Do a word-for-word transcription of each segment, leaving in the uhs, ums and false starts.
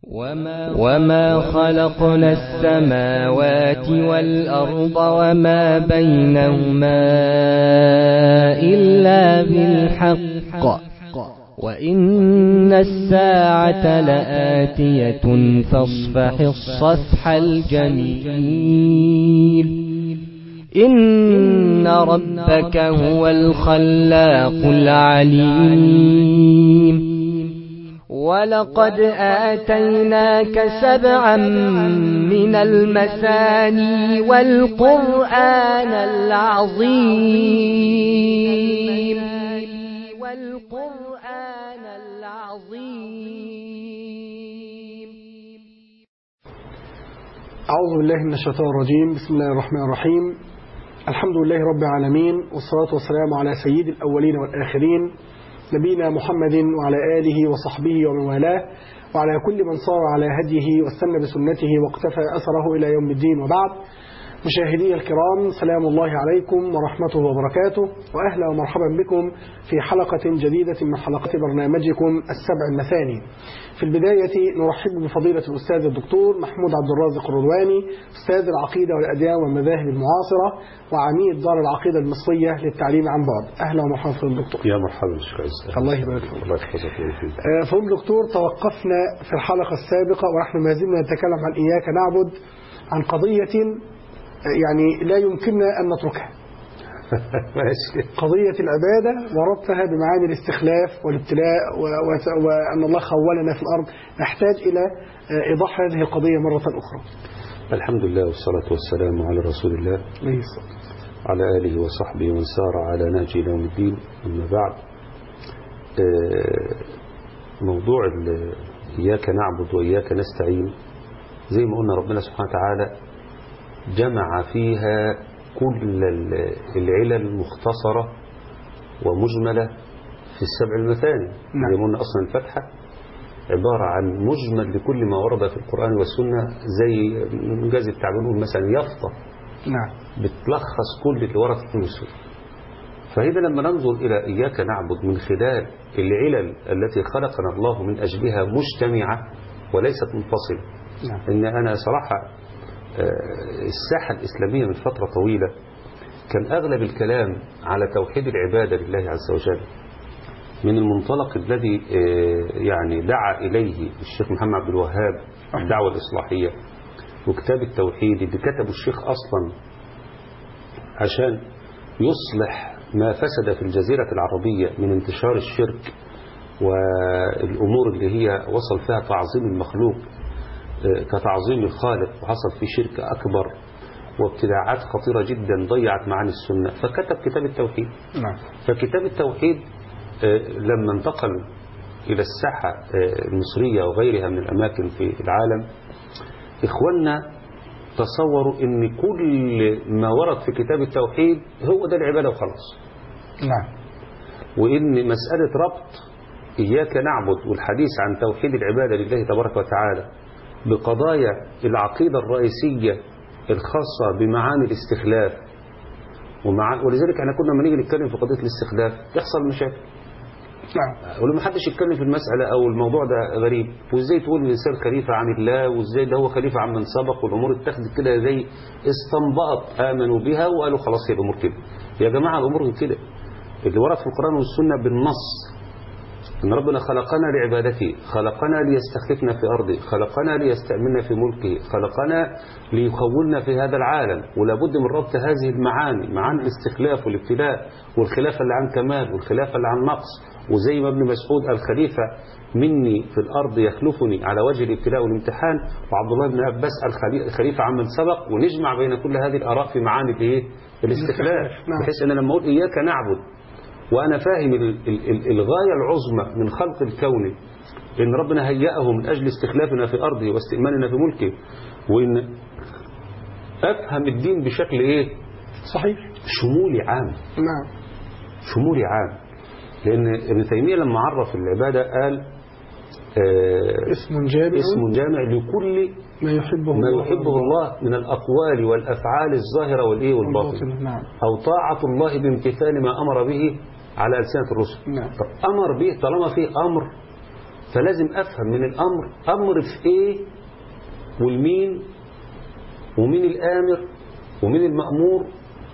وما, وما خلقنا السماوات والأرض وما بينهما إلا بالحق وإن الساعة لآتية فاصفح الصفح الجميل إن ربك هو الخلاق العليم ولقد آتيناك سبعا من المثاني والقرآن العظيم والقرآن العظيم. أعوذ بالله من الشيطان الرجيم. بسم الله الرحمن الرحيم. الحمد لله رب العالمين، والصلاة والسلام على سيد الأولين والآخرين نبينا محمد وعلى آله وصحبه ومن والاه وعلى كل من صار على هديه واستنى بسنته واقتفى أثره إلى يوم الدين. وبعد، مشاهدي الكرام، سلام الله عليكم ورحمته وبركاته، وأهلا ومرحبا بكم في حلقة جديدة من حلقات برنامجكم السبع المثاني. في البداية نرحب بفضيلة الأستاذ الدكتور محمود عبد الرازق الرضواني، أستاذ العقيدة والأديان والمذاهب المعاصرة وعميد دار العقيدة المصرية للتعليم عن بعد. أهلا ومرحبا فيكم دكتور. يا مرحبا بك. الله يبارك فيك. الله يحفظك ويحفظك. فهم دكتور، توقفنا في الحلقة السابقة ونحن ما زلنا نتكلم عن إياك نعبد، عن قضية يعني لا يمكننا أن نتركها. قضية العبادة وربطها بمعاني الاستخلاف والابتلاء وأن الله خولنا في الأرض. نحتاج إلى إيضاح هذه القضية مرة أخرى. الحمد لله والصلاة والسلام على رسول الله على آله وصحبه ومن سار على نهج إلى يوم الدين. أما بعد، موضوع إياك نعبد وإياك نستعين زي ما قلنا ربنا سبحانه وتعالى جمع فيها كل العلل المختصرة ومجملة في السبع المثاني. يعني قلنا أصلا الفتحة عبارة عن مجمل لكل ما ورد في القرآن والسنة، زي مجاز التعبير نقول مثلا يافطة نعم بتلخص كل اللي ورد في السنة. فإذا لما ننظر إلى إياك نعبد من خلال العلل التي خلقنا الله من أجلها مجتمعة وليست منفصلة. نعم. إن أنا صراحة الساحة الإسلامية من فترة طويلة كان أغلب الكلام على توحيد العبادة لله عز وجل من المنطلق الذي يعني دعا إليه الشيخ محمد عبد الوهاب، الدعوة الإصلاحية وكتاب التوحيد اللي كتبه الشيخ أصلا عشان يصلح ما فسد في الجزيرة العربية من انتشار الشرك والأمور اللي هي وصل فيها تعظيم المخلوق كتعظيم الخالق، وحصل في شرك أكبر وابتداعات خطيرة جدا ضيعت معاني السنة، فكتب كتاب التوحيد. نعم. فكتاب التوحيد لما انتقل إلى الساحة المصرية وغيرها من الأماكن في العالم، إخواننا تصوروا أن كل ما ورد في كتاب التوحيد هو ده العبادة وخلاص. نعم. وإن مسألة ربط إياك نعبد والحديث عن توحيد العبادة لله تبارك وتعالى بقضايا العقيدة الرئيسية الخاصة بمعاني الاستخلاف ومع... ولذلك احنا كنا لما نيجي نتكلم في قضية الاستخلاف يحصل مشاكل. نعم. ولما حدش يتكلم في المسألة أو الموضوع ده غريب، وإزاي تقول الإنسان خليفة عن الله، وإزاي ده هو خليفة عن من سبق، والأمور اتخذت كده زي استنبأت آمنوا بها وقالوا خلاص هي الأمور كده. يا جماعة الأمور كده اللي ورد في القرآن والسنة بالنص إن ربنا خلقنا لعبادته، خلقنا ليستخلفنا في أرضه، خلقنا ليستأمننا في ملكه، خلقنا ليخولنا في هذا العالم. ولا بد من ربط هذه المعاني، معاني الاستخلاف والابتلاء، والخلافة اللي عن كمال والخلافة اللي عن نقص. وزي ما ابن مسعود الخليفة مني في الأرض يخلفني على وجه الابتلاء والامتحان، وعبد الله بن عباس الخليفة عن من سبق، ونجمع بين كل هذه الآراء في معاني الايه؟ الاستخلاف. بحيث أن لما أقول إياك نعبد وأنا فاهم الغاية العظمى من خلق الكون، إن ربنا هيأه من أجل استخلافنا في أرضه واستئماننا في ملكه، وإن أفهم الدين بشكل إيه؟ صحيح، شمولي عام. نعم، شمولي عام. لأن ابن تيمية لما عرف العبادة قال آه اسم جامع اسم جامع لكل ما يحبه, ما الله, يحبه الله من الأقوال والأفعال الظاهرة والإيه والباطنة. نعم. أو طاعة الله بامتثال ما أمر به على ألسنة الرسل. نعم. طب أمر به طالما فيه أمر فلازم أفهم من الأمر أمر في إيه والمين ومين الآمر ومين المأمور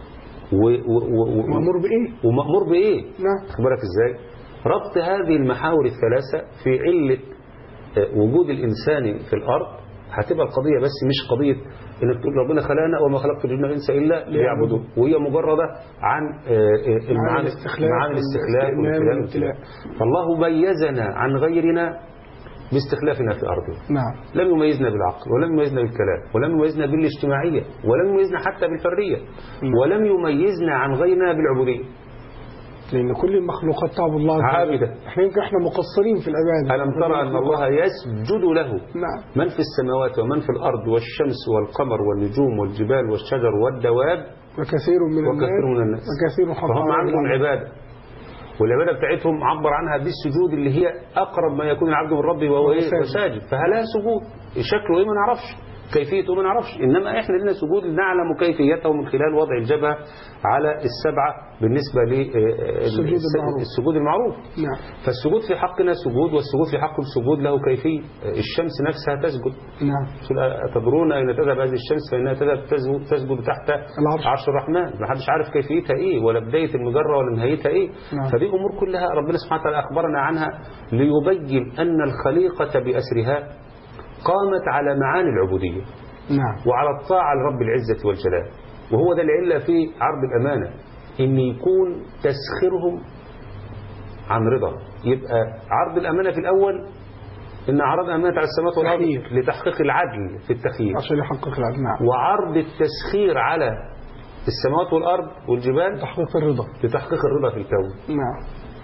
ومأمور بإيه ومأمور بإيه. نعم. خبرك إزاي ربط هذه المحاور الثلاثة في علة وجود الإنسان في الأرض. هتبقى القضية بس مش قضية إنك تقول ربنا خلقنا وما خلقت الجن والإنس إلا ليعبدون، وهي مجردة عن المعاني الاستخلاف والابتلاء. فالله ميزنا عن غيرنا باستخلافنا في أرضه. نعم. لم يميزنا بالعقل ولم يميزنا بالكلام ولم يميزنا بالاجتماعية ولم يميزنا حتى بالفردية ولم يميزنا عن غيرنا بالعبودية، لأن كل المخلوقات تعبد الله عابدة. احنا يمكن احنا مقصرين في العبادة. ألم ترى أن الله يسجد له نعم. من في السماوات ومن في الأرض والشمس والقمر والنجوم والجبال والشجر والدواب وكثير من وكثير من الناس وكثير حق فهم عندهم عبادة، والعبادة بتاعتهم عبر عنها بالسجود اللي هي أقرب ما يكون العبد من ربه وهو إيه ساجد. فهلا سجود شكله إيه ما نعرفش، كيفيته ما نعرفش، إنما إحنا لنا سجود نعلم كيفيته من خلال وضع الجبهة على السبعة بالنسبة للسجود المعروف. نعم. فالسجود في حقنا سجود، والسجود في حق السجود له كيفية. الشمس نفسها تسجد. نعم. تدرون أين تذهب هذه الشمس فإنها تذهب تسجد, تسجد تحت العرش. عرش الرحمن، ما حدش عارف كيفيتها إيه ولا بداية المجرة ولا نهايتها إيه. نعم. فدي أمور كلها ربنا سبحانه وتعالى أخبرنا عنها ليبين أن الخليقة بأسرها قامت على معاني العبودية. نعم. وعلى الطاعة لرب العزة والجلال، وهو ده العلة في عرض الأمانة، إن يكون تسخيرهم عن رضا. يبقى عرض الأمانة في الأول إن عرض أمانة على السماوات والأرض لتحقيق العدل في التخيير عشان يحقق العدل. نعم. وعرض التسخير على السماوات والأرض والجبال لتحقيق الرضا لتحقيق الرضا في الكون. نعم.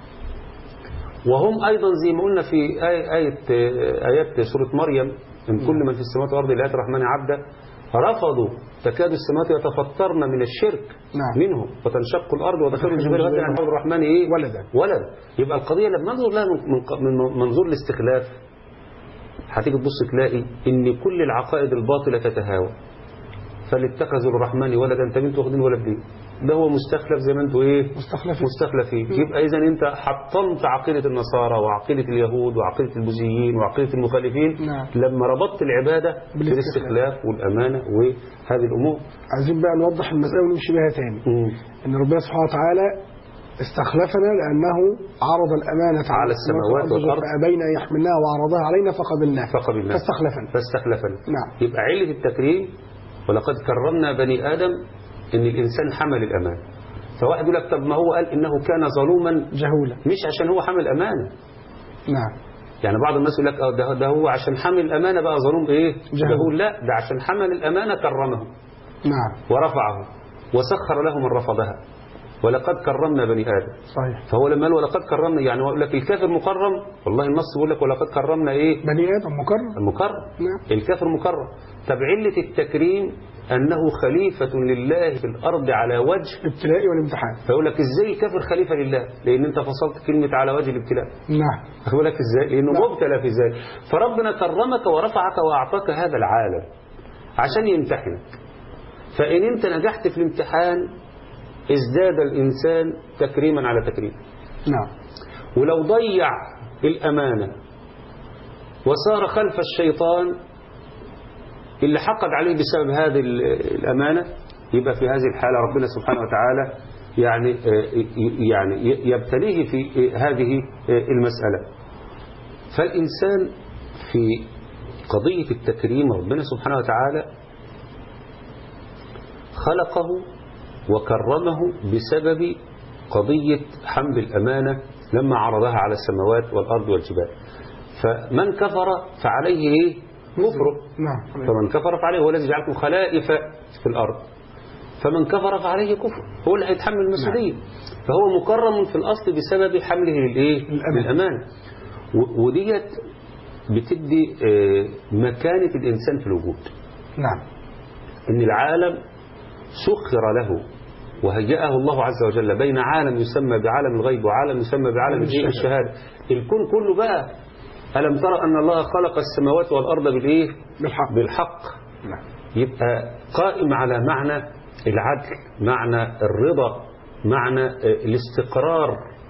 وهم أيضا زي ما قلنا في آية آية آيات سورة مريم إن كل من في السماوات والأرض لا يأتي الرحمن عبدا رفضوا تكاد السماوات يتفطرن من الشرك. نعم. منهم وتنشق الأرض وتخر الجبال غدا عن الرحمن إيه ولدا ولد. يبقى القضية لما ننظر لها من منظور الاستخلاف هتيجي تبص تلاقي إن كل العقائد الباطلة تتهاوى. فلاتخذوا الرحمن ولدا، انت انتوا واخدين ولد ليه؟ ده هو مستخلف زي ما انتوا ايه مستخلفين مستخلفين. يبقى اذا انت حطمت عقيده النصارى وعقيده اليهود وعقيده البوذيين وعقيده المخالفين. نعم. لما ربطت العباده بالاستخلاف والامانه وهذه الامور. عايزين بقى نوضح المساله ونمشي بها تاني. مم. ان ربنا سبحانه وتعالى استخلفنا لانه عرض الامانه على السماوات والارض فابين ان يحملناها وعرضها علينا فقبلناها فقبلناها فاستخلفنا فاستخلفنا. نعم. يبقى عله التكريم ولقد كرمنا بني آدم إن الإنسان حمل الأمانة. فواحد يقول لك طب ما هو قال إنه كان ظلوما جهولا، مش عشان هو حمل أمانة. نعم. يعني بعض الناس يقول لك ده, ده هو عشان حمل الأمانة بقى ظلوم إيه جهول. جهول. لا، ده عشان حمل الأمانة كرمه. نعم. ورفعه وسخر له من رفضها. ولقد كرمنا بني آدم. صحيح. فهو لما قال ولقد كرمنا يعني يقول لك الكافر مكرم، والله النص بيقول لك ولقد كرمنا إيه بني آدم مكرم مكرم. نعم. الكافر مكرم. طب علة التكريم أنه خليفة لله في الأرض على وجه الابتلاء والامتحان. فيقول لك إزاي الكافر خليفة لله؟ لأن أنت فصلت كلمة على وجه الابتلاء. نعم. أقول لك إزاي؟ لأنه نعم. مبتلى في ذلك. فربنا كرمك ورفعك وأعطاك هذا العالم عشان يمتحنك. فإن أنت نجحت في الامتحان ازداد الإنسان تكريما على تكريم. نعم. ولو ضيع الأمانة وصار خلف الشيطان اللي حقد عليه بسبب هذه الأمانة، يبقى في هذه الحالة ربنا سبحانه وتعالى يعني يعني يبتليه في هذه المسألة. فالإنسان في قضية التكريم ربنا سبحانه وتعالى خلقه وكرمه بسبب قضية حمل الأمانة لما عرضها على السماوات والأرض والجبال. فمن كفر فعليه إيه؟ كفره. نعم. فمن كفر فعليه هو الذي جعلكم خلائف في الأرض. فمن كفر فعليه كفر، هو اللي هيتحمل المسؤولية. فهو مكرم في الأصل بسبب حمله للإيه؟ للأمانة. وديت بتدي مكانة الإنسان في الوجود. نعم. إن العالم سخر له وهيأه الله عز وجل بين عالم يسمى بعالم الغيب وعالم يسمى بعالم الشهادة. الكون كله بقى ألم ترى أن الله خلق السماوات والأرض بالإيه؟ بالحق. بالحق. نعم. يبقى قائم على معنى العدل، معنى الرضا، معنى الاستقرار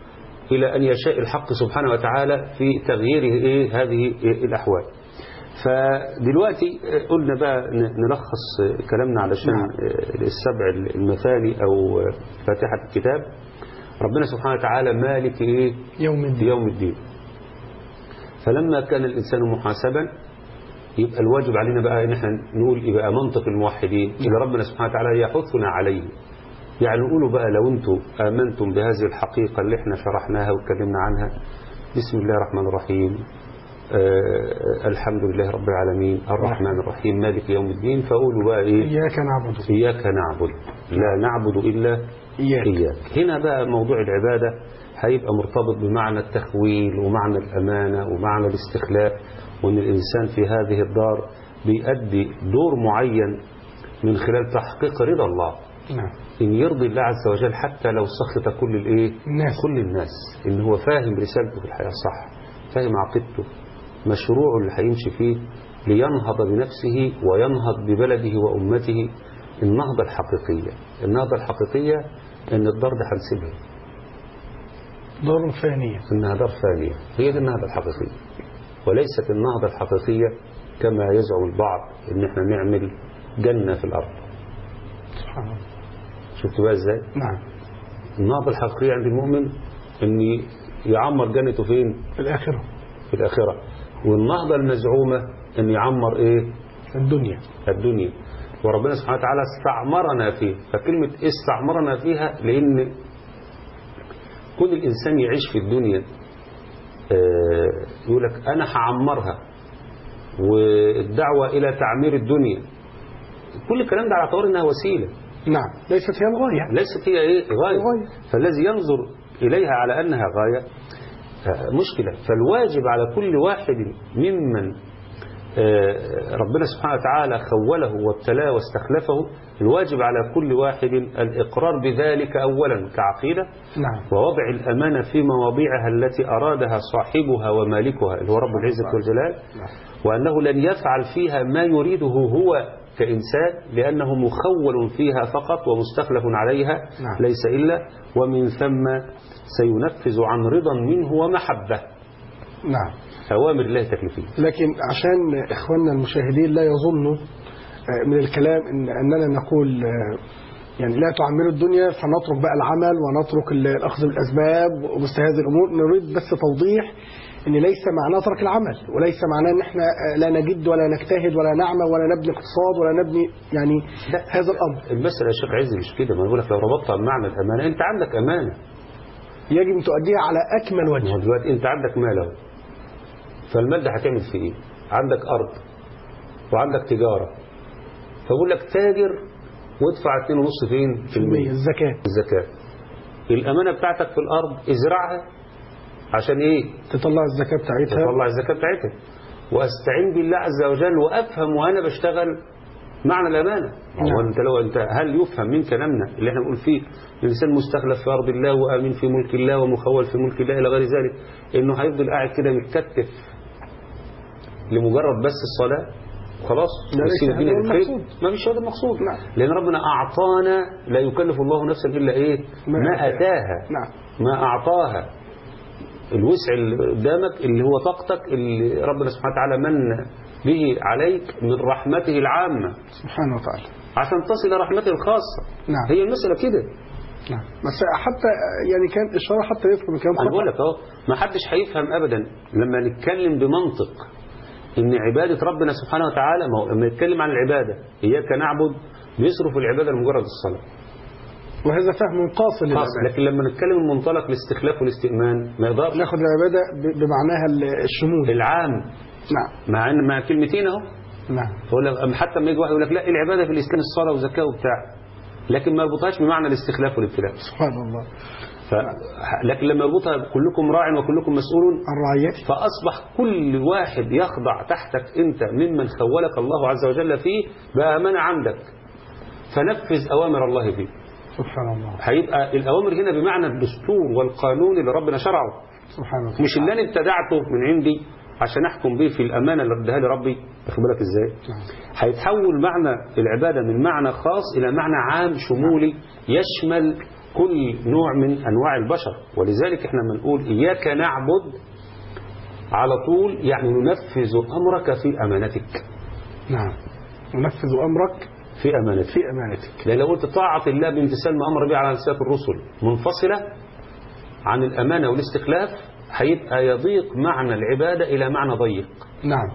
إلى أن يشاء الحق سبحانه وتعالى في تغيير إيه هذه الأحوال. فدلوقتي قلنا بقى نلخص كلامنا علشان السبع المثاني أو فاتحة الكتاب. ربنا سبحانه وتعالى مالك إيه يوم الدين. يوم الدين. فلما كان الإنسان محاسبا يبقى الواجب علينا بقى إن احنا نقول يبقى منطق الموحدين اللي ربنا سبحانه وتعالى يحثنا عليه. يعني نقولوا بقى لو أنتم آمنتم بهذه الحقيقة اللي احنا شرحناها واتكلمنا عنها، بسم الله الرحمن الرحيم، آه الحمد لله رب العالمين الرحمن الرحيم مالك يوم الدين، فقولوا بقى إيه؟ إياك نعبد إياك نعبد لا نعبد إلا إياك. إياك. هنا بقى موضوع العبادة هيبقى مرتبط بمعنى التخويل ومعنى الأمانة ومعنى الاستخلاء، وأن الإنسان في هذه الدار بيؤدي دور معين من خلال تحقيق رضا الله. نعم. إن يرضي الله عز وجل حتى لو سخط كل الإيه؟ الناس. كل الناس. إن هو فاهم رسالته في الحياة صح، فاهم عقيدته، مشروعه اللي هيمشي فيه لينهض بنفسه وينهض ببلده وأمته. النهضة الحقيقية، النهضة الحقيقية إن الدار ده هنسيبها، دار فانية، إنها دار فانية. هي دي النهضة الحقيقية، وليست النهضة الحقيقية كما يزعم البعض إن احنا نعمل جنة في الأرض. سبحان الله. شفتوا بقى إزاي؟ نعم. النهضة الحقيقية عند المؤمن إن يعمر جنته فين؟ في الآخرة. في الآخرة. والنهضة المزعومة إن يعمر إيه؟ الدنيا. الدنيا. وربنا سبحانه وتعالى استعمرنا فيه. فكلمة استعمرنا فيها لأن كل الإنسان يعيش في الدنيا يقول لك أنا هعمرها، والدعوة إلى تعمير الدنيا، كل الكلام ده على اعتبار إنها وسيلة. نعم. ليست هي الغاية. ليست هي إيه غاية. الغاية. فالذي ينظر إليها على أنها غاية مشكلة. فالواجب على كل واحد ممن ربنا سبحانه وتعالى خوله وابتلاه واستخلفه، الواجب على كل واحد الإقرار بذلك أولا كعقيدة. نعم. ووضع الأمانة في مواضيعها التي أرادها صاحبها ومالكها اللي هو رب العزة والجلال، وأنه لن يفعل فيها ما يريده هو كإنسان لأنه مخول فيها فقط ومستخلف عليها. نعم. ليس إلا ومن ثم سينفذ عن رضا منه ومحبة. نعم. أوامر الله تكليفية. لكن عشان إخواننا المشاهدين لا يظنوا من الكلام إن أننا نقول يعني لا تعمروا الدنيا فنترك بقى العمل ونترك الأخذ بالأسباب ومثل هذه الأمور، نريد بس توضيح إن ليس معناه ترك العمل، وليس معناه إن إحنا لا نجد ولا نجتهد ولا نعمل ولا نبني اقتصاد ولا نبني يعني هذا الأمر. المسألة يا شيخ عز مش كده. ما يقول لك لو ربطتها بمعنى الأمانة، أنت عندك أمانة يجب أن تؤديها على أكمل وجه. دلوقتي أنت عندك مال أهو، فالمال ده هتعمل فيه إيه؟ عندك أرض وعندك تجارة، فبقول لك تاجر وادفع اثنين ونص فين في المية الزكاة. الزكاة. الأمانة بتاعتك في الأرض ازرعها عشان إيه؟ تطلع الزكاة بتاعتها. تطلع الزكاة بتاعتها. وأستعين بالله عز وجل وأفهم وأنا بشتغل معنى الأمانة. نعم. وأنت لو أنت هل يفهم من كلامنا اللي احنا بنقول فيه الإنسان مستخلف في أرض الله وآمن في ملك الله ومخول في ملك الله إلى غير ذلك، إنه هيفضل قاعد كده متكتف لمجرد بس الصلاة خلاص ليس هذا المقصود. ما فيش هذا المقصود. نعم. لأن ربنا أعطانا لا يكلف الله نفسا إلا إيه ما, ما أتاها. نعم. ما أعطاها. الوسع اللي قدامك اللي هو طاقتك اللي ربنا سبحانه وتعالى من به عليك من رحمته العامة سبحانه وتعالى عشان تصل رحمته الخاصة. نعم. هي المسألة كده. نعم. بس حتى يعني كان إشارة حتى يفهم الكلام. أنا بقول لك أهو ما حدش هيفهم أبدا لما نتكلم بمنطق إن عبادة ربنا سبحانه وتعالى، ما هو لما نتكلم عن العبادة إياك نعبد بيصرف العبادة لمجرد الصلاة، وهذا فهم قاصر للعبادة. لكن لما نتكلم من منطلق الاستخلاف والاستئمان ما يقدرش ناخد العبادة بمعناها الشمول العام. نعم. مع ان مع كلمتين اهو. نعم. فقول لك حتى لما يجي واحد يقول لك لا العبادة في الإسلام الصلاة والزكاة وبتاع، لكن ما يربطهاش بمعنى الاستخلاف والابتلاء. سبحان الله. ف... لكن لما يربطها كلكم راع وكلكم مسؤول عن رعيته، فأصبح كل واحد يخضع تحتك أنت ممن خولك الله عز وجل فيه بأمانة عندك، فنفذ أوامر الله فيه. سبحان الله. هيبقى الأوامر هنا بمعنى الدستور والقانون اللي ربنا شرعه، سبحان الله، مش اللي أنا ابتدعته من عندي عشان أحكم به في الأمانة اللي اداها لي ربي. واخد بالك إزاي؟ نعم. هيتحول معنى العبادة من معنى خاص إلى معنى عام شمولي يشمل كل نوع من أنواع البشر. ولذلك احنا بنقول إياك نعبد على طول يعني ننفذ أمرك في أمانتك. نعم، ننفذ أمرك في أمانتك في أمانتك. لأن لو قلت طاعة الله بامتثال ما أمر به على لسان الرسل منفصلة عن الأمانة والاستخلاف هيبقى يضيق معنى العبادة إلى معنى ضيق. نعم.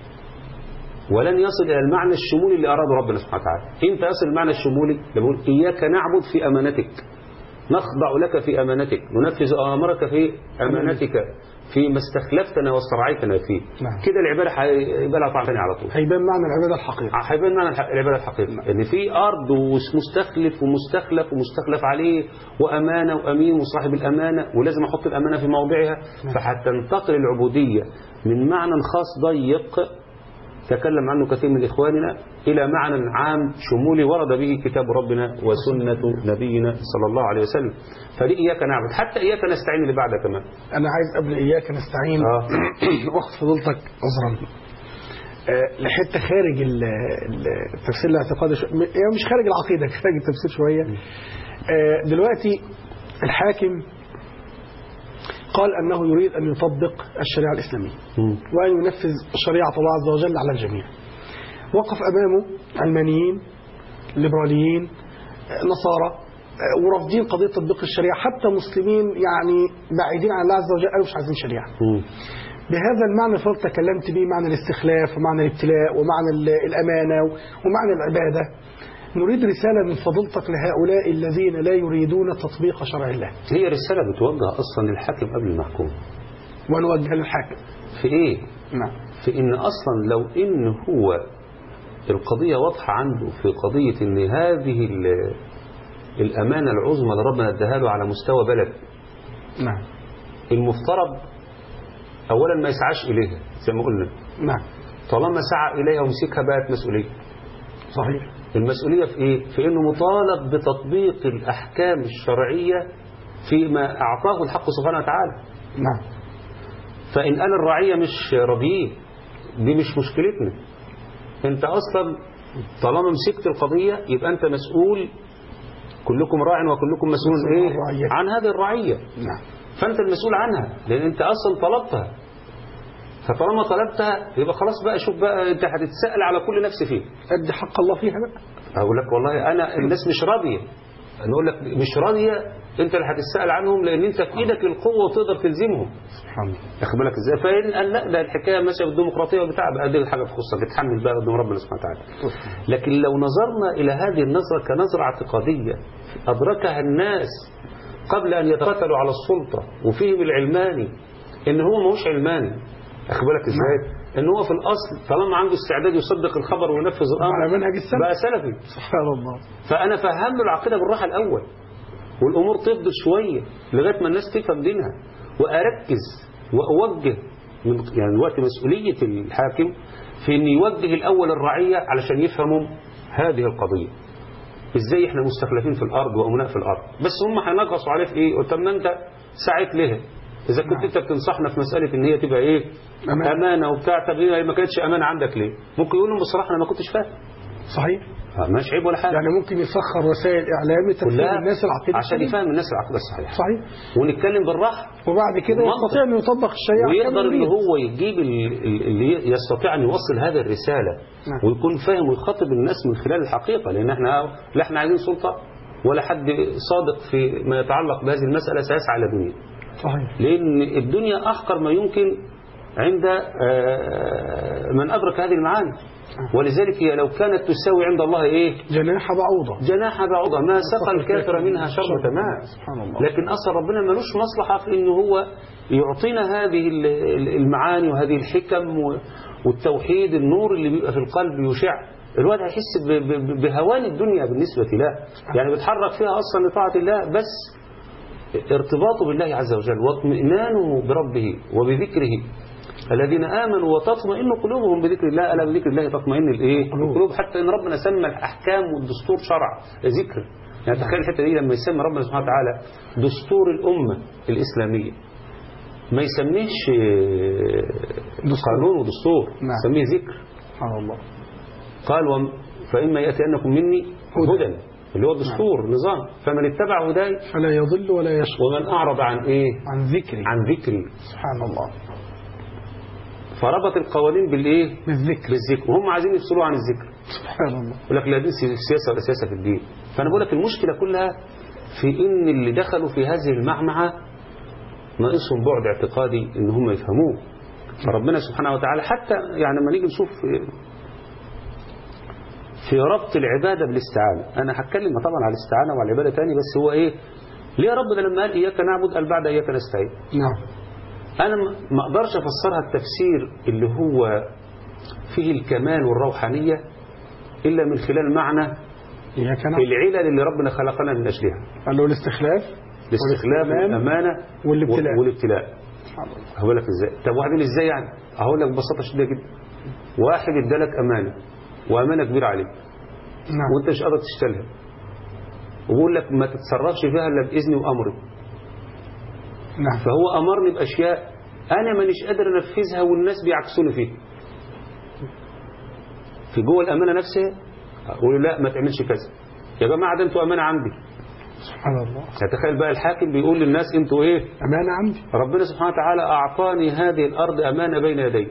ولن يصل إلى المعنى الشمولي اللي أراده ربنا سبحانه وتعالى. إمتى يصل المعنى الشمولي؟ لما إياك نعبد في أمانتك، نخضع لك في أمانتك، ننفذ أمرك في أمانتك فيما استخلفتنا واسترعيتنا فيه. نعم. كده العبادة هيبقى لها طعم ثاني على طول. هيبان معنى العبادة الحقيقي. هيبان معنى العبادة الحقيقي. نعم. إن في أرض ومستخلف ومستخلف ومستخلف عليه وأمانة وأمين وصاحب الأمانة ولازم أحط الأمانة في موضعها. نعم. فحتنتقل العبودية من معنى خاص ضيق تكلم عنه كثير من إخواننا إلى معنى عام شمولي ورد به كتاب ربنا وسنة نبينا صلى الله عليه وسلم. فدي إياك نعبد، حتى إياك نستعين اللي بعدها كمان. أنا عايز قبل إياك نستعين آه. وقت فضلتك عذرا آه لحتة خارج التفسير الاعتقادي شو... يعني مش خارج العقيدة، خارج التفسير شوية. آه دلوقتي الحاكم قال أنه يريد أن يطبق الشريعة الإسلامية وأن ينفذ شريعة الله عز وجل على الجميع. وقف أمامه علمانيين، ليبراليين، نصارى، ورافضين قضية تطبيق الشريعة، حتى مسلمين يعني بعيدين عن الله عز وجل قالوا مش عايزين شريعة. بهذا المعنى فضل تكلمت به، معنى الاستخلاف ومعنى الابتلاء ومعنى الأمانة ومعنى العبادة. نريد رسالة من فضلتك لهؤلاء الذين لا يريدون تطبيق شرع الله. هي رسالة بتوجه أصلا للحاكم قبل المحكوم. ونوجه للحاكم في إيه؟ نعم. في إن أصلا لو إن هو القضية واضحة عنده في قضية إن هذه الأمانة العظمى اللي ربنا اداها له على مستوى بلد. نعم. المفترض أولا ما يسعاش إليها زي ما قلنا. نعم. طالما سعى إليها ومسكها بقت مسؤولية. صحيح. المسؤولية في إيه؟ في إنه مطالب بتطبيق الأحكام الشرعية فيما أعطاه الحق سبحانه وتعالى. نعم. فإن قال الرعية مش راضيين دي مش مشكلتنا. أنت أصلا طالما مسكت القضية يبقى أنت مسؤول، كلكم راع وكلكم مسؤول إيه؟ عن هذه الرعية. نعم. فأنت المسؤول عنها لأن أنت أصلا طلبتها. فطالما طلبتها يبقى خلاص بقى شوف بقى أنت هتتسأل على كل نفس فيه. أدي حق الله فيها بقى. أقول لك والله أنا الناس مش راضية، نقول لك مش راضية أنت اللي هتتسأل عنهم لأن أنت في إيدك القوة وتقدر تلزمهم. سبحان الله. أخد بالك إزاي؟ فإن قال لا ده الحكاية ماشية بالديمقراطية وبتاع بقى دي حاجة تخصك تتحمل بقى قدام ربنا سبحانه وتعالى. لكن لو نظرنا إلى هذه النظرة كنظرة اعتقادية أدركها الناس قبل أن يتقاتلوا على السلطة وفيهم العلماني إن هو ماهوش علماني. أخد بالك إزاي؟ إن هو في الأصل طالما عنده استعداد يصدق الخبر وينفذ الأمر على منهج السلف بقى سلفي. سبحان الله. فأنا فهم له العقيدة بالراحة الأول والأمور تفضل شوية لغاية ما الناس تفهم دينها وأركز وأوجه من يعني وقت مسؤولية الحاكم في أن يوجه الأول الرعية علشان يفهموا هذه القضية إزاي إحنا مستخلفين في الأرض وأمناء في الأرض. بس هم هينقصوا عليه في إيه؟ قلت ما أنت سعيت لها إذا كنت نعم. أنت بتنصحنا في مسألة إن هي تبقى إيه أمان. أمانة وبتاع. طب هي ما كانتش أمانة عندك ليه؟ ممكن يقولوا بصراحة أنا ما كنتش فاهم. صحيح. مش عيب ولا حاجة. يعني ممكن يسخر وسائل إعلام تفهم الناس العقيدة عشان يفهم الناس العقيدة الصحيحة. صحيح. ونتكلم بالراحة وبعد كده يستطيع أن يطبق الشريعة ويقدر إن هو يجيب اللي يستطيع أن يوصل هذه الرسالة. نعم. ويكون فاهم ويخاطب الناس من خلال الحقيقة لأن احنا لا احنا عايزين سلطة ولا حد صادق في ما يتعلق بهذه المسألة سيسعى إلى الدنيا. صحيح. لأن الدنيا أحقر ما يمكن عند من أدرك هذه المعاني. ولذلك هي لو كانت تساوي عند الله إيه؟ جناح بعوضة. جناح بعوضة ما سقى الكافر منها شر تمام. سبحان الله. لكن أصلا ربنا ملوش مصلحة في إنه هو يعطينا هذه المعاني وهذه الحكم والتوحيد النور اللي بيبقى في القلب يشع. الواحد هيحس بهوان الدنيا بالنسبة له يعني بيتحرك فيها أصلا لطاعة الله بس ارتباطه بالله عز وجل واطمئنانه بربه وبذكره. الذين آمنوا وتطمئن قلوبهم بذكر الله ألا بذكر الله تطمئن الإيه؟ القلوب. حتى إن ربنا سمى الأحكام والدستور شرع ذكر. يعني تخيل الحتة دي لما يسمى ربنا سبحانه وتعالى دستور الأمة الإسلامية ما يسميش قانون ودستور. نعم. يسميه ذكر. سبحان الله. قال فإما يأتينكم مني هدى اللي هو الدستور نظام. فمن اتبع هداي فلا يضل ولا يشقى. ومن أعرض عن إيه؟ عن ذكري. عن ذكري. سبحان الله. فربط القوانين بالإيه؟ بالذكر. بالذكر. وهم عايزين يفصلوا عن الذكر. سبحان الله. يقول لك لا دي سياسة ولا سياسة في الدين. فأنا بقول لك المشكلة كلها في إن اللي دخلوا في هذه المعمعة ناقصهم بعد اعتقادي إن هم يفهموه. فربنا سبحانه وتعالى حتى يعني لما نيجي نشوف في ربط العبادة بالاستعانة. أنا هتكلم طبعا على الاستعانة وعلى العبادة تاني، بس هو إيه ليه يا رب ده لما قال إياك نعبد قال بعد إياك نستعين. نعم. أنا ما أقدرش أفسرها التفسير اللي هو فيه الكمال والروحانية إلا من خلال معنى إياك نعبد العلل اللي ربنا خلقنا من أجلها. قال له الاستخلاف الاستخلاف والأمانة والابتلاء. والابتلاء. هقول لك إزاي؟ طب واحد يقول إزاي يعني؟ أقول لك ببساطة شديدة جدا. واحد ادالك أمانة وأمانة كبيرة عليك. نعم. وأنت مش قادر تشتغلها. وبقول لك ما تتصرفش فيها إلا بإذني وأمري. نعم. فهو أمرني بأشياء أنا مانيش قادر أنفذها والناس بيعكسوني فيها. في جوه الأمانة نفسها أقول لا ما تعملش كذا. يا جماعة ده أنتوا أمانة عندي. سبحان الله. تخيل بقى الحاكم بيقول للناس أنتوا إيه؟ أمانة عندي. ربنا سبحانه وتعالى أعطاني هذه الأرض أمانة بين يدي.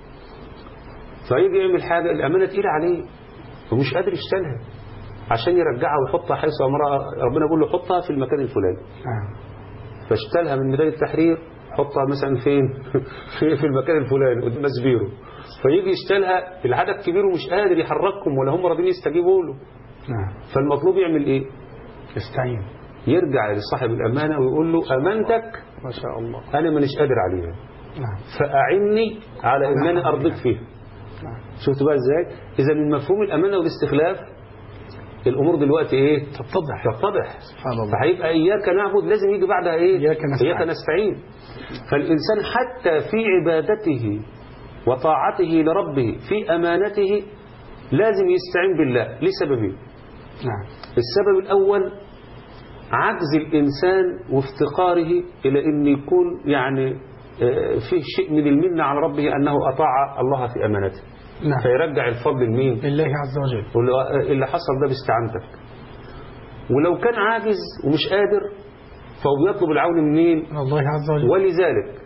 فيجي يعمل حاجة الأمانة تقيلة عليه ومش قادر يشتغلها عشان يرجعها ويحطها حيث أمرها ربنا يقول له حطها في المكان الفلاني. نعم. فاشتلها من ميدان التحرير حطها مثلا فين في, في المكان الفلاني قدام مسبيره. فيجي يشتلها العدد كبير ومش قادر يحركهم ولا هم راضيين يستجيبوا له. نعم. فالمطلوب يعمل ايه؟ يستعين. يرجع لصاحب الأمانة ويقول له أمانتك ما شاء الله أنا مانيش قادر عليها. نعم. فأعني على إن أنا أرضيك فيها. نعم. شفت بقى إزاي؟ إذا من مفهوم الأمانة والاستخلاف الأمور دلوقتي إيه؟ تتضح. تتضح. سبحان الله. فهيبقى إياك نعبد لازم يجي بعدها إيه؟ إياك نستعين. إياك نستعين. فالإنسان حتى في عبادته وطاعته لربه في أمانته لازم يستعين بالله لسببين. نعم. السبب الأول عجز الإنسان وافتقاره إلى أن يكون يعني فيه شيء من المنة على ربه أنه أطاع الله في أمانته. نعم. فيرجع الفضل لمين؟ لله عز وجل. اللي حصل ده باستعانتك. ولو كان عاجز ومش قادر فهو بيطلب العون منين؟ من الله عز وجل. ولذلك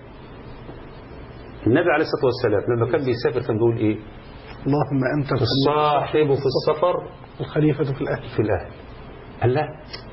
النبي عليه الصلاة والسلام لما كان بيسافر كان بيقول إيه؟ اللهم أنت الصاحب في السفر الخليفة في الأهل. في الأهل. قال لا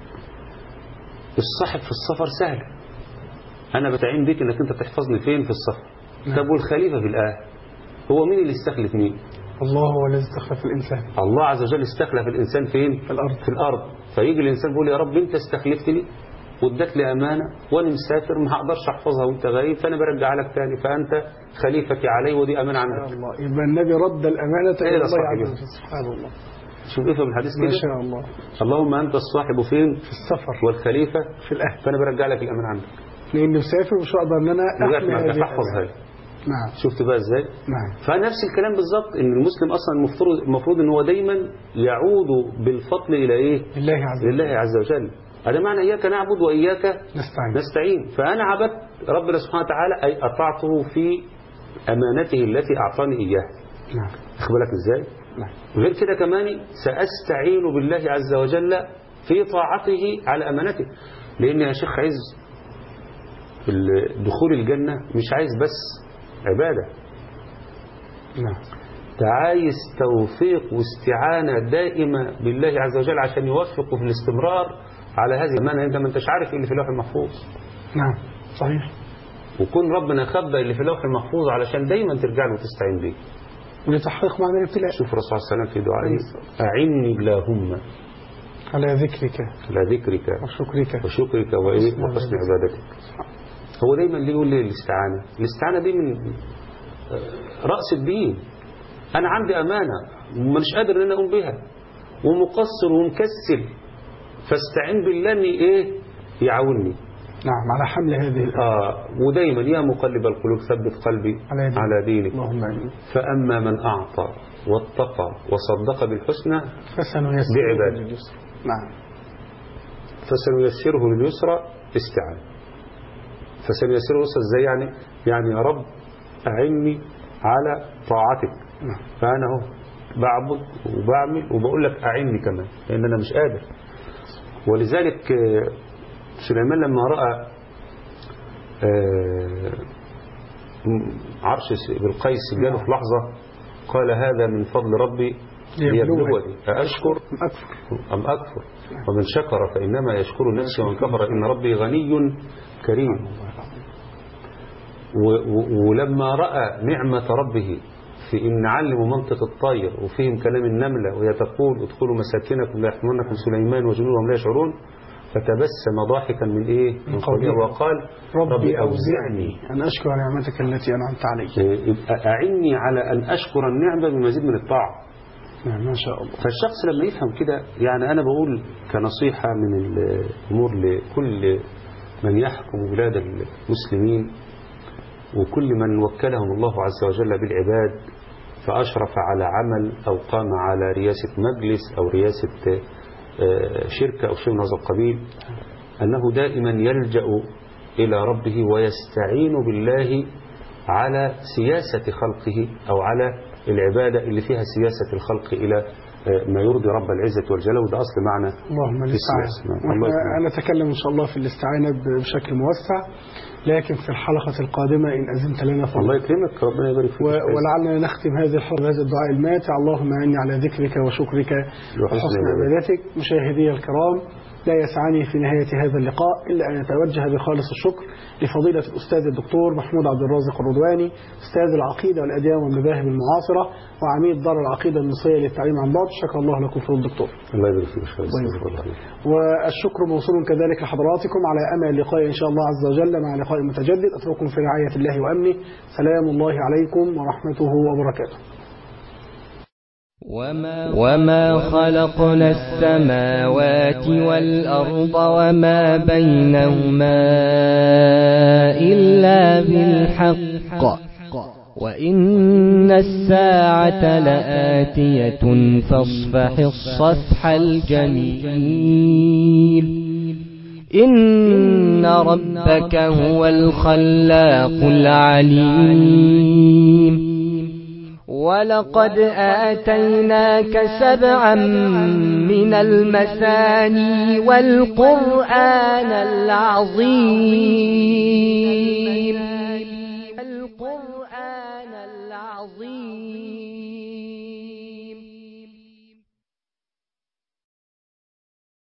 الصاحب في السفر سهل، أنا بتعين بيك أنك أنت تحفظني فين في السفر. نعم. طب والخليفة في الأهل هو مين اللي استخلف مين؟ الله هو الذي استخلف الإنسان. الله عز وجل استخلف الإنسان فين؟ في الأرض. في الأرض. فيجي الإنسان يقول يا رب أنت استخلفتني وادت لي أمانة وأنا مسافر ما هقدرش أحفظها وأنت غايب فأنا برجع لك تاني فأنت خليفتي علي ودي أمانة عنك. الله. يبقى النبي رد الأمانة إلى إيه الله صاحبي. عز وجل. سبحان الله. شوف إيه الحديث ما كده؟ شاء الله. اللهم أنت الصاحب فين؟ في السفر والخليفة في الأهل. فأنا برجع لك الأمانة عنك. لأني مسافر مش هقدر إن أنا أحمي لغاية هذه ما تحفظها. الأمانة. نعم. شفت بقى إزاي؟ نعم. فنفس الكلام بالظبط ان المسلم اصلا المفروض المفروض ان هو دايما يعود بالفضل الى ايه؟ لله عز وجل. لله عز وجل. هذا معنى اياك نعبد واياك نستعين. نستعين. فانا عبدت ربنا سبحانه وتعالى اي اطعته في امانته التي اعطاني اياها. نعم. واخد بالك ازاي؟ نعم. غير كده كمان ساستعين بالله عز وجل في طاعته على امانته. لان يا شيخ عز دخول الجنه مش عايز بس عباده. نعم. عايز توفيق واستعانة دائمة بالله عز وجل عشان يوفقه في الاستمرار على هذه الأمانة. أنت ما أنتش عارف اللي في اللوح المحفوظ. نعم صحيح. وكون ربنا خبى اللي في اللوح المحفوظ علشان دايما ترجع له وتستعين به. ولتحقيق معنى الابتلاء. شوف الرسول صلى الله عليه وسلم في دعائه أعني اللهم على ذكرك على ذكرك وشكرك وشكرك وإيه وحسن عبادتك. هو دايما ليه يقول لي الاستعانة. الاستعانة دي من رأس الدين. أنا عندي أمانة ومش قادر أن أنا أقوم بها ومقصر ومكسل فاستعين بالله أن إيه يعاونني. نعم على حمل هذه آه ودايما يا مقلب القلوب ثبت قلبي على, دين. على دينك. اللهم آمين. فأما من أعطى واتقى وصدق بالحسنى فسنيسره بعباده. لليسر. نعم. فسنيسره لليسرى استعان. فسنيسره لليسرى ازاي يعني؟ يعني يا رب أعني على طاعتك. نعم. فأنا اهو بعبد وبعمل وبقول لك أعني كمان لأن أنا مش قادر. ولذلك سليمان لما رأى عرش بالقيس جاله في لحظة قال هذا من فضل ربي ليبلغني أأشكر أم أكفر ومن شكر فإنما يشكر نفسه ومن كفر إن ربي غني كريم. ولما رأى نعمة ربه في إن علموا منطق الطير وفهم كلام النملة وهي تقول ادخلوا مساكنكم لا يحتمنكم سليمان وجنودهم لا يشعرون فتبسم ضاحكا من إيه من قوله وقال ربي أوزعني أن أشكر نعمتك التي أنعمت علي. أعني على أن أشكر النعمة بمزيد من الطاعة. ما شاء الله. فالشخص لما يفهم كده يعني أنا بقول كنصيحة من الأمور لكل من يحكم بلاد المسلمين وكل من وكلهم الله عز وجل بالعباد فأشرف على عمل أو قام على رئاسة مجلس أو رئاسة شركة أو شيء من هذا القبيل أنه دائما يلجأ إلى ربه ويستعين بالله على سياسة خلقه أو على العبادة اللي فيها سياسة الخلق إلى ما يرضي رب العزة والجلال. وده أصل معنى اللهم الاستعانة. أنا أتكلم إن شاء الله في الاستعانة بشكل موسع لكن في الحلقة القادمة إن أذنت لنا فضل. الله يكرمك ربنا يبارك فيك. ولعلنا نختم هذه الحلقة بهذا الدعاء الماتع اللهم أعني على ذكرك وشكرك وحسن عبادتك. مشاهدي الكرام لا يسعني في نهاية هذا اللقاء إلا أن أتوجه بخالص الشكر لفضيلة الأستاذ الدكتور محمود عبد الرازق الرضواني أستاذ العقيدة والأديان والمذاهب المعاصرة وعميد دار العقيدة المصرية للتعليم عن بعد. شكر الله لكم فضل الدكتور. الله يبارك فيك. والشكر موصول كذلك لحضراتكم على أمل اللقاء إن شاء الله عز وجل مع لقاء متجدد. أترككم في رعاية الله وأمنه. سلام الله عليكم ورحمته وبركاته. وما خلقنا السماوات والأرض وما بينهما إلا بالحق وإن الساعة لآتية فاصفح الصفح الجميل. إن ربك هو الخلاق العليم. ولقد آتيناك سبعا من المثاني والقرآن العظيم. القرآن العظيم.